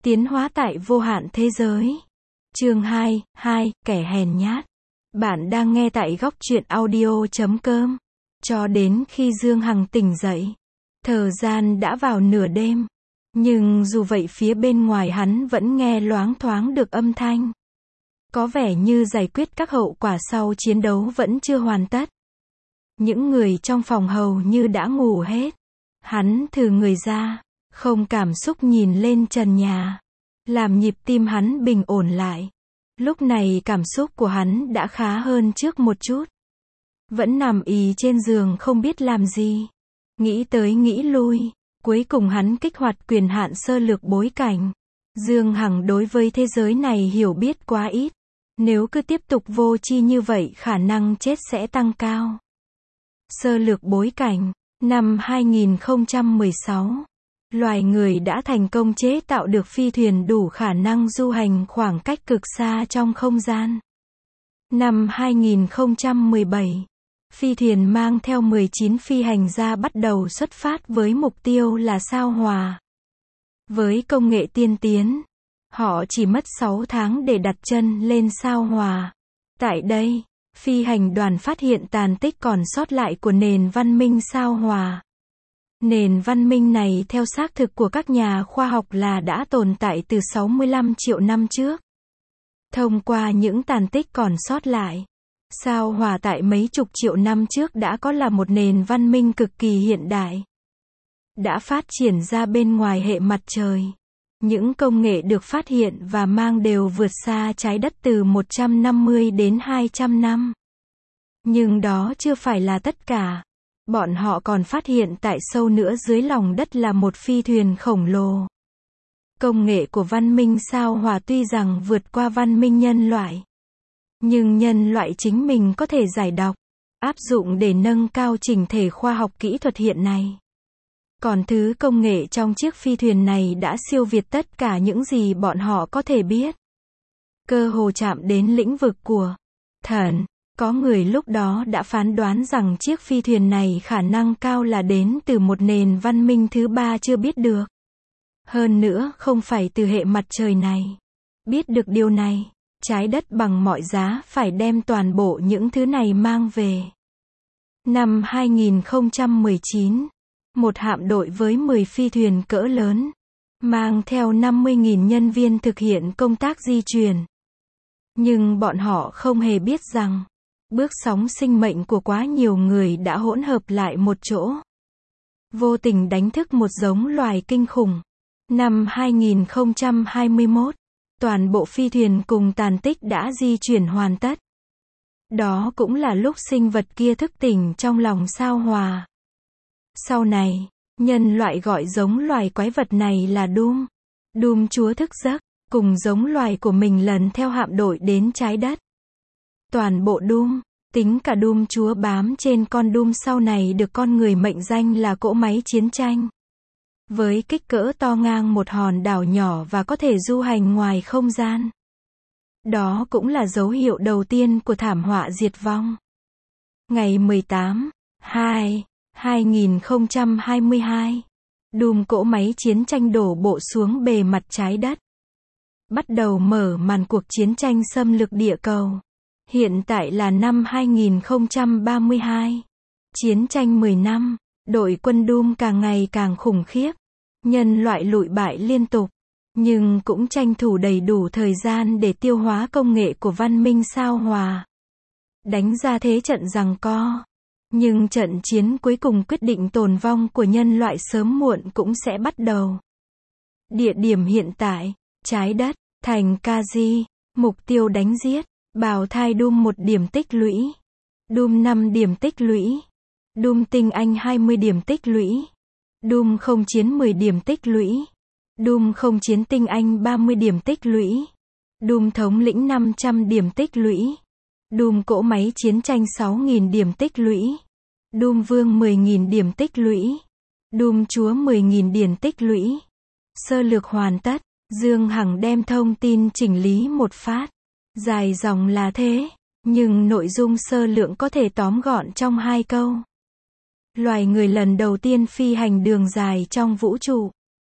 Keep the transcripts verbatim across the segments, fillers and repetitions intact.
Tiến hóa tại vô hạn thế giới. Chương hai, hai, kẻ hèn nhát. Bạn đang nghe tại góc truyện audio chấm com. Cho đến khi Dương Hằng tỉnh dậy, thời gian đã vào nửa đêm. Nhưng dù vậy phía bên ngoài hắn vẫn nghe loáng thoáng được âm thanh. Có vẻ như giải quyết các hậu quả sau chiến đấu vẫn chưa hoàn tất. Những người trong phòng hầu như đã ngủ hết. Hắn thừ người ra, không cảm xúc nhìn lên trần nhà, làm nhịp tim hắn bình ổn lại. Lúc này cảm xúc của hắn đã khá hơn trước một chút. Vẫn nằm ì trên giường không biết làm gì. Nghĩ tới nghĩ lui, cuối cùng hắn kích hoạt quyền hạn sơ lược bối cảnh. Dương Hằng đối với thế giới này hiểu biết quá ít. Nếu cứ tiếp tục vô tri như vậy khả năng chết sẽ tăng cao. Sơ lược bối cảnh. Năm hai nghìn không trăm mười sáu, loài người đã thành công chế tạo được phi thuyền đủ khả năng du hành khoảng cách cực xa trong không gian. Năm hai nghìn không trăm mười bảy, phi thuyền mang theo mười chín phi hành gia bắt đầu xuất phát với mục tiêu là sao Hỏa. Với công nghệ tiên tiến, họ chỉ mất sáu tháng để đặt chân lên sao Hỏa. Tại đây, phi hành đoàn phát hiện tàn tích còn sót lại của nền văn minh sao Hỏa. Nền văn minh này theo xác thực của các nhà khoa học là đã tồn tại từ sáu mươi lăm triệu năm trước. Thông qua những tàn tích còn sót lại, sao Hỏa tại mấy chục triệu năm trước đã có là một nền văn minh cực kỳ hiện đại. Đã phát triển ra bên ngoài hệ mặt trời. Những công nghệ được phát hiện và mang đều vượt xa trái đất từ một trăm năm mươi đến hai trăm năm. Nhưng đó chưa phải là tất cả. Bọn họ còn phát hiện tại sâu nữa dưới lòng đất là một phi thuyền khổng lồ. Công nghệ của văn minh sao Hỏa tuy rằng vượt qua văn minh nhân loại, nhưng nhân loại chính mình có thể giải đọc, áp dụng để nâng cao trình thể khoa học kỹ thuật hiện nay. Còn thứ công nghệ trong chiếc phi thuyền này đã siêu việt tất cả những gì bọn họ có thể biết. Cơ hồ chạm đến lĩnh vực của thần. Có người lúc đó đã phán đoán rằng chiếc phi thuyền này khả năng cao là đến từ một nền văn minh thứ ba chưa biết được. Hơn nữa không phải từ hệ mặt trời này. Biết được điều này, trái đất bằng mọi giá phải đem toàn bộ những thứ này mang về. Năm hai nghìn không trăm mười chín, một hạm đội với mười phi thuyền cỡ lớn, mang theo năm mươi nghìn nhân viên thực hiện công tác di chuyển. Nhưng bọn họ không hề biết rằng, bước sóng sinh mệnh của quá nhiều người đã hỗn hợp lại một chỗ. Vô tình đánh thức một giống loài kinh khủng. Năm hai nghìn không trăm hai mươi mốt, toàn bộ phi thuyền cùng tàn tích đã di chuyển hoàn tất. Đó cũng là lúc sinh vật kia thức tỉnh trong lòng sao Hỏa. Sau này, nhân loại gọi giống loài quái vật này là Doom. Doom chúa thức giấc, cùng giống loài của mình lần theo hạm đội đến trái đất. Toàn bộ Doom, tính cả Doom chúa bám trên con Doom sau này được con người mệnh danh là cỗ máy chiến tranh. Với kích cỡ to ngang một hòn đảo nhỏ và có thể du hành ngoài không gian. Đó cũng là dấu hiệu đầu tiên của thảm họa diệt vong. Ngày mười tám, hai, hai nghìn không trăm hai mươi hai, Doom cỗ máy chiến tranh đổ bộ xuống bề mặt trái đất. Bắt đầu mở màn cuộc chiến tranh xâm lược địa cầu. Hiện tại là năm hai nghìn không trăm ba mươi hai. Chiến tranh mười năm, đội quân Doom càng ngày càng khủng khiếp. Nhân loại lụi bại liên tục, nhưng cũng tranh thủ đầy đủ thời gian để tiêu hóa công nghệ của văn minh sao Hỏa. Đánh ra thế trận giằng co. Nhưng trận chiến cuối cùng quyết định tồn vong của nhân loại sớm muộn cũng sẽ bắt đầu. Địa điểm hiện tại, trái đất, thành Kaji, mục tiêu đánh giết. Bào thai Doom một điểm tích lũy. Doom năm điểm tích lũy. Doom tinh anh hai mươi điểm tích lũy. Doom không chiến mười điểm tích lũy. Doom không chiến tinh anh ba mươi điểm tích lũy. Doom thống lĩnh năm trăm điểm tích lũy. Doom cỗ máy chiến tranh sáu nghìn điểm tích lũy. Doom vương mười nghìn điểm tích lũy. Doom chúa mười nghìn điểm tích lũy. Sơ lược hoàn tất. Dương Hằng đem thông tin chỉnh lý một phát. Dài dòng là thế, nhưng nội dung sơ lược có thể tóm gọn trong hai câu. Loài người lần đầu tiên phi hành đường dài trong vũ trụ.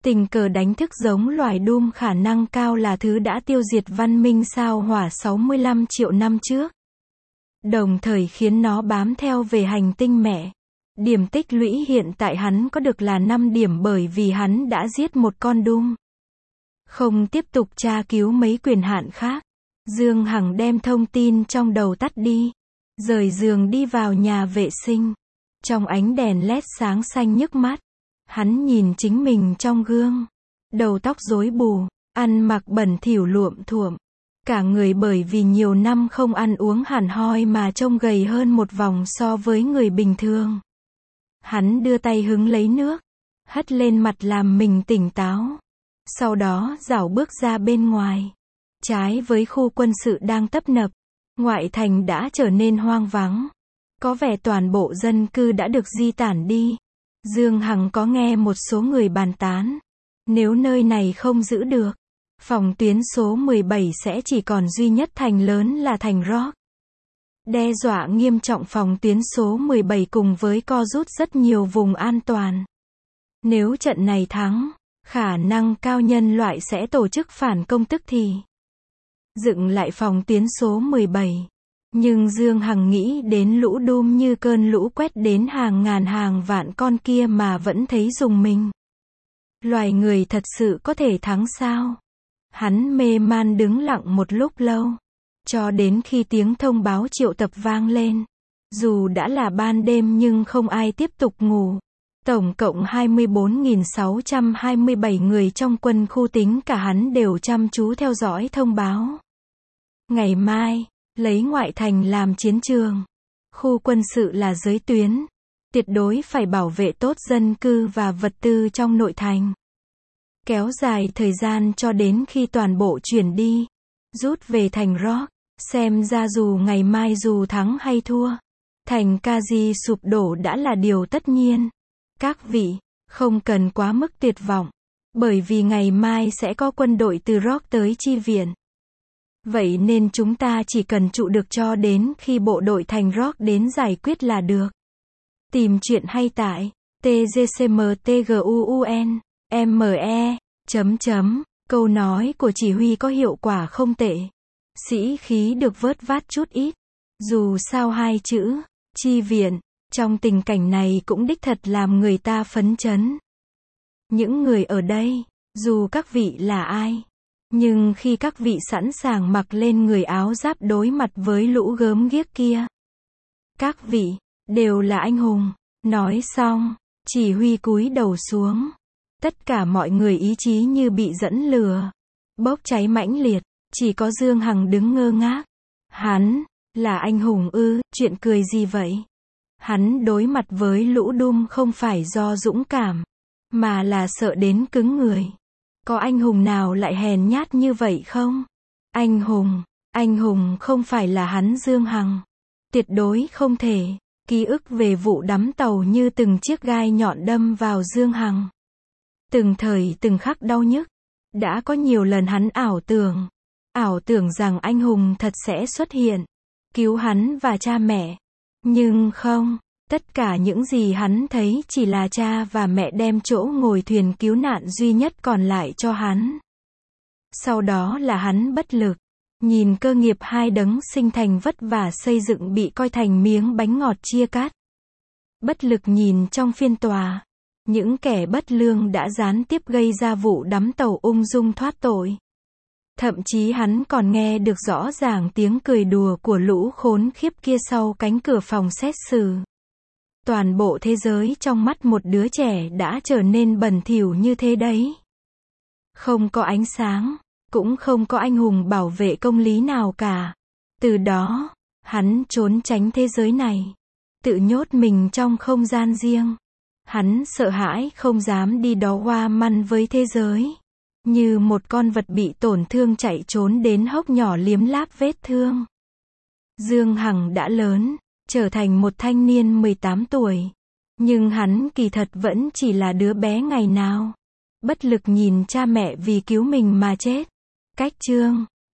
Tình cờ đánh thức giống loài Doom khả năng cao là thứ đã tiêu diệt văn minh sao Hỏa sáu mươi lăm triệu năm trước. Đồng thời khiến nó bám theo về hành tinh mẹ. Điểm tích lũy hiện tại hắn có được là năm điểm bởi vì hắn đã giết một con Doom. Không tiếp tục tra cứu mấy quyền hạn khác. Dương Hằng đem thông tin trong đầu tắt đi. Rời giường đi vào nhà vệ sinh. Trong ánh đèn led sáng xanh nhức mắt. Hắn nhìn chính mình trong gương. Đầu tóc rối bù, ăn mặc bẩn thỉu luộm thuộm. Cả người bởi vì nhiều năm không ăn uống hẳn hoi mà trông gầy hơn một vòng so với người bình thường. Hắn đưa tay hứng lấy nước, hất lên mặt làm mình tỉnh táo. Sau đó dảo bước ra bên ngoài. Trái với khu quân sự đang tấp nập, ngoại thành đã trở nên hoang vắng. Có vẻ toàn bộ dân cư đã được di tản đi. Dương Hằng có nghe một số người bàn tán. Nếu nơi này không giữ được, phòng tuyến số mười bảy sẽ chỉ còn duy nhất thành lớn là thành Rock. Đe dọa nghiêm trọng phòng tuyến số mười bảy cùng với co rút rất nhiều vùng an toàn. Nếu trận này thắng, khả năng cao nhân loại sẽ tổ chức phản công tức thì. Dựng lại phòng tuyến số mười bảy. Nhưng Dương Hằng nghĩ đến lũ Doom như cơn lũ quét đến hàng ngàn hàng vạn con kia mà vẫn thấy rùng mình. Loài người thật sự có thể thắng sao? Hắn mê man đứng lặng một lúc lâu. Cho đến khi tiếng thông báo triệu tập vang lên. Dù đã là ban đêm nhưng không ai tiếp tục ngủ. Tổng cộng hai mươi bốn nghìn sáu trăm hai mươi bảy người trong quân khu tính cả hắn đều chăm chú theo dõi thông báo. Ngày mai, lấy ngoại thành làm chiến trường. Khu quân sự là giới tuyến. Tuyệt đối phải bảo vệ tốt dân cư và vật tư trong nội thành. Kéo dài thời gian cho đến khi toàn bộ chuyển đi. Rút về thành Rock. Xem ra dù ngày mai dù thắng hay thua, thành Kaji sụp đổ đã là điều tất nhiên. Các vị, không cần quá mức tuyệt vọng. Bởi vì ngày mai sẽ có quân đội từ Rock tới chi viện. Vậy nên chúng ta chỉ cần trụ được cho đến khi bộ đội thành Rock đến giải quyết là được. Tìm chuyện hay tại T G C M T G U U N M E chấm chấm câu nói của chỉ huy có hiệu quả không tệ. Sĩ khí được vớt vát chút ít. Dù sao hai chữ chi viện trong tình cảnh này cũng đích thật làm người ta phấn chấn. Những người ở đây, dù các vị là ai, nhưng khi các vị sẵn sàng mặc lên người áo giáp đối mặt với lũ gớm ghiếc kia, các vị đều là anh hùng. Nói xong, chỉ huy cúi đầu xuống. Tất cả mọi người ý chí như bị dẫn lừa, bốc cháy mãnh liệt. Chỉ có Dương Hằng đứng ngơ ngác. Hắn là anh hùng ư? Chuyện cười gì vậy? Hắn đối mặt với lũ Doom không phải do dũng cảm, mà là sợ đến cứng người. Có anh hùng nào lại hèn nhát như vậy không? Anh hùng, anh hùng không phải là hắn Dương Hằng. Tuyệt đối không thể. Ký ức về vụ đắm tàu như từng chiếc gai nhọn đâm vào Dương Hằng. Từng thời từng khắc đau nhức. Đã có nhiều lần hắn ảo tưởng. Ảo tưởng rằng anh hùng thật sẽ xuất hiện. Cứu hắn và cha mẹ. Nhưng không. Tất cả những gì hắn thấy chỉ là cha và mẹ đem chỗ ngồi thuyền cứu nạn duy nhất còn lại cho hắn. Sau đó là hắn bất lực. Nhìn cơ nghiệp hai đấng sinh thành vất vả xây dựng bị coi thành miếng bánh ngọt chia cắt. Bất lực nhìn trong phiên tòa. Những kẻ bất lương đã gián tiếp gây ra vụ đắm tàu ung dung thoát tội. Thậm chí hắn còn nghe được rõ ràng tiếng cười đùa của lũ khốn khiếp kia sau cánh cửa phòng xét xử. Toàn bộ thế giới trong mắt một đứa trẻ đã trở nên bẩn thỉu như thế đấy. Không có ánh sáng, cũng không có anh hùng bảo vệ công lý nào cả. Từ đó, hắn trốn tránh thế giới này. Tự nhốt mình trong không gian riêng. Hắn sợ hãi không dám đi đó hoa măn với thế giới. Như một con vật bị tổn thương chạy trốn đến hốc nhỏ liếm láp vết thương. Dương Hằng đã lớn, trở thành một thanh niên mười tám tuổi. Nhưng hắn kỳ thật vẫn chỉ là đứa bé ngày nào. Bất lực nhìn cha mẹ vì cứu mình mà chết. Cách chương